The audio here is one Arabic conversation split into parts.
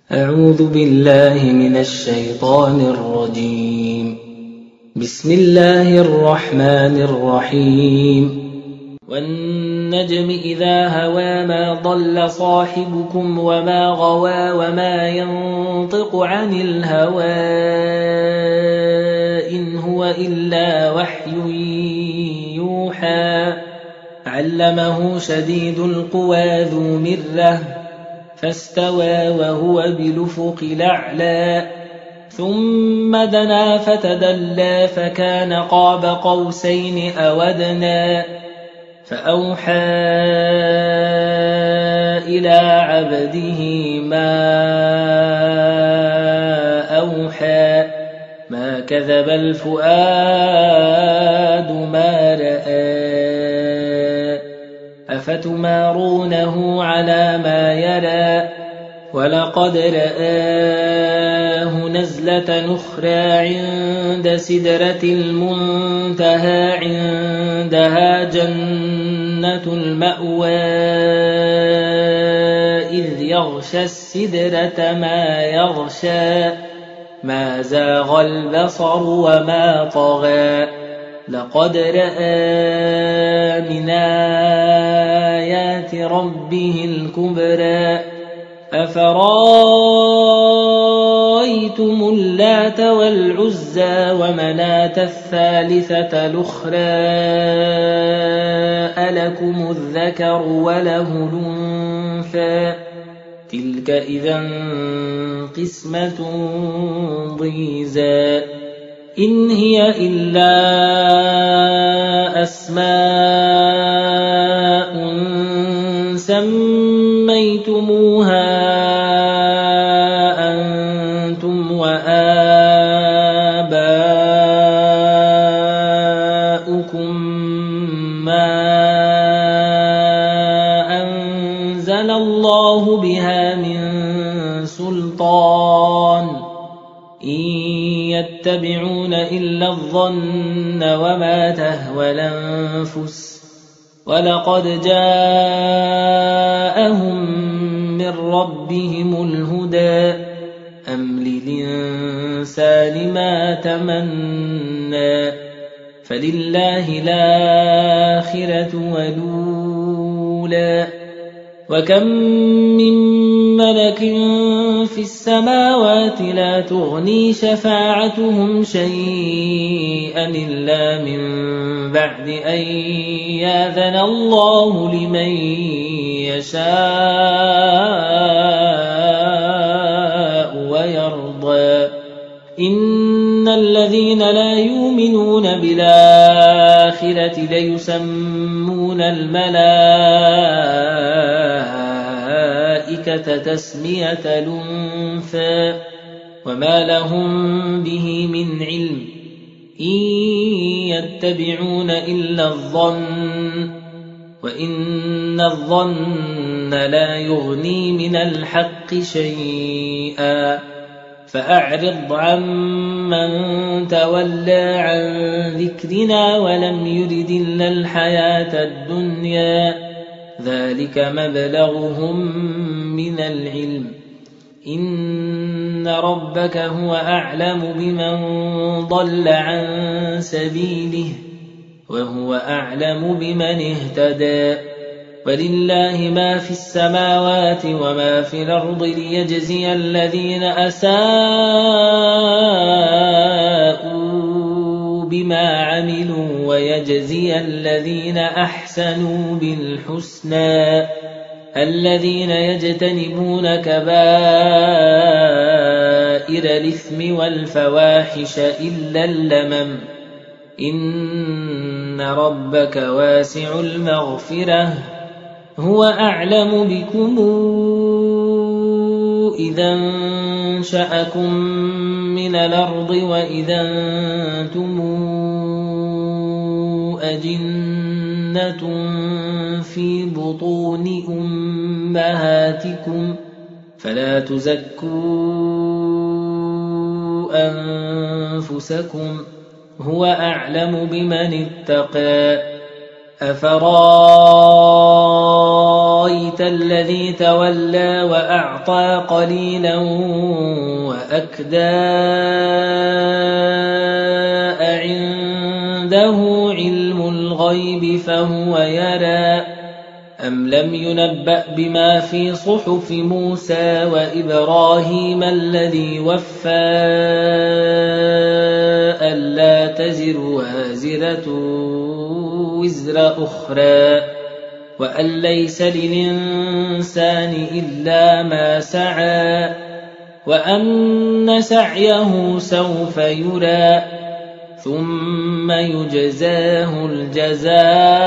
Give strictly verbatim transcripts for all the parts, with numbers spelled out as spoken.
أعوذ بالله من الشيطان الرجيم. بسم الله الرحمن الرحيم. والنجم إذا هوى ما ضل صاحبكم وما غوى وما ينطق عن الهوى إن هو إلا وحي يوحى علمه شديد القوى ذو مرة فاستوى وهو بالأفق الأعلى ثم دنا فتدلى فكان قاب قوسين أو أدنى فأوحى إلى عبده ما أوحى ما كذب الفؤاد ما رأى أفتمارونه على ما يرى ولقد رآه نزلة أخرى عند سدرة المنتهى عندها جنة المأوى إذ يغشى السدرة ما يغشى ما زاغ البصر وما طغى لقد رأى من آيات ربه الكبرى أفرأيتم اللات والعزى ومناة الثالثة الأخرى ألكم الذكر وله الأنثى تلك إذا قسمة ضيزى إن هي إلا أسماء سميتموها أنتم وآباؤكم ما أنزل الله بها من سلطان إن يتبعون إلا الظن وما تهوى الأنفس ولقد جاءهم من ربهم الهدى أم للإنسان ما تمنى فلله الآخرة والأولى وكم من ملك في السماوات لا تغني شفاعتهم شيئا إلا من بعد أن يأذن الله لمن يشاء ويرضى إن الذين لا يؤمنون بالآخرة ليسمون الملائكة تسمية الأنثى وما لهم به من علم إن يتبعون إلا الظن وإن الظن لا يغني من الحق شيئا فأعرض عمن تولى عن ذكرنا ولم يرد إلا الحياة الدنيا ذلك مبلغهم من العلم إن ربك هو أعلم بمن ضل عن سبيله وهو أعلم بمن اهتدى ولله ما في السماوات وما في الأرض ليجزي الذين أساءوا بما عملوا ويجزي الذين أحسنوا بالحسنى الذين يجتنبون كبائر الإثم والفواحش إلا اللمم إن ربك واسع المغفرة هو أعلم بكم إذا انشأكم من الأرض وإذا أنتم أجنة في بطون أمهاتكم فلا تزكوا أنفسكم هو أعلم بمن اتقى أفرأيتم أَرَأَيْتَ الَّذِي تَوَلَّى وَأَعْطَىٰ قَلِيلًا وَأَكْدَىٰ أَعِندَهُ عِلْمُ الْغَيْبِ فَهُوَ يَرَىٰ أَمْ لَمْ يُنَبَّأْ بِمَا فِي صُحُفِ مُوسَىٰ وَإِبْرَاهِيمَ الَّذِي وَفَّىٰ أَلَّا تَزِرُ وَازِرَةٌ وِزْرَ أُخْرَىٰ وَأَن لَّيْسَ لِلْإِنسَانِ إِلَّا مَا سَعَىٰ وَأَنَّ سَعْيَهُ سَوْفَ يُرَىٰ ثُمَّ يُجْزَاهُ الْجَزَاءَ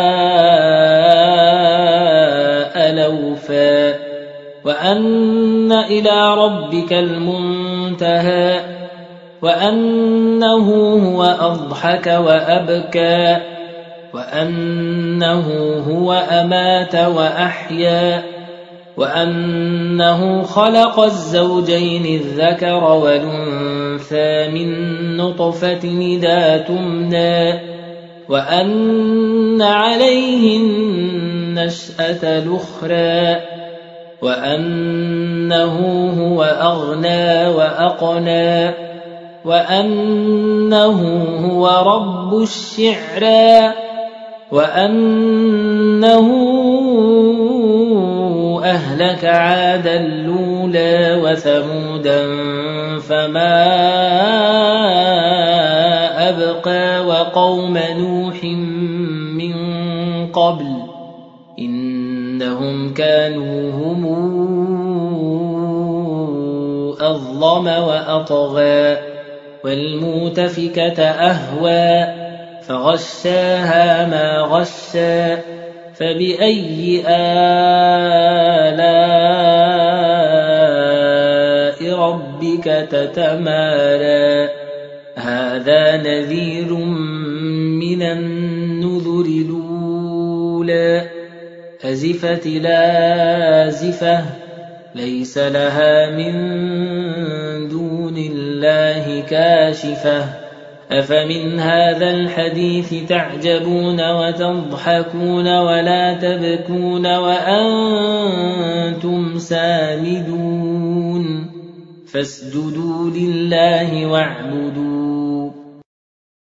الْأَوْفَىٰ وَأَنَّ إِلَىٰ رَبِّكَ الْمُنتَهَىٰ وَأَنَّهُ هُوَ أَضْحَكَ وَأَبْكَىٰ وَأَنَّهُ هُوَ أَمَاتَ وَأَحْيَا وَأَنَّهُ خَلَقَ الزَّوْجَيْنِ الذَّكَرَ وَالْأُنثَىٰ مِن نُّطْفَةٍ إِذَا تُمْنَىٰ وَأَنَّ عَلَيْهِ النَّشْأَةَ الْأُخْرَىٰ وَأَنَّهُ هُوَ أَغْنَىٰ وَأَقْنَىٰ وَأَنَّهُ هُوَ رَبُّ الشِّعْرَىٰ وَأَنَّهُ أَهْلَكَ عَادًا الْأُولَىٰ وَثَمُودًا فَمَا أَبْقَىٰ وَقَوْمَ نُوحٍ مِّن قَبْلُ إِنَّهُمْ كَانُوا هُمْ أَظْلَمَ وَأَطْغَىٰ وَالْمُؤْتَفِكَةَ أَهْوَىٰ فَغَشَّاهَا مَا غَشَّىٰ فَبِأَيِّ آلَاءِ رَبِّكَ تَتَمَارَىٰ هَٰذَا نَذِيرٌ مِّنَ النُّذُرِ الْأُولَىٰ أَزِفَتِ الْآزِفَةُ لَيْسَ لَهَا مِن دُونِ اللَّهِ كَاشِفَةٌ أَفَمِنْ هَٰذَا الْحَدِيثِ تَعْجَبُونَ وَتَضْحَكُونَ وَلَا تَبْكُونَ وَأَنتُمْ سَامِدُونَ فَاسْجُدُوا لِلَّهِ وَاعْبُدُوا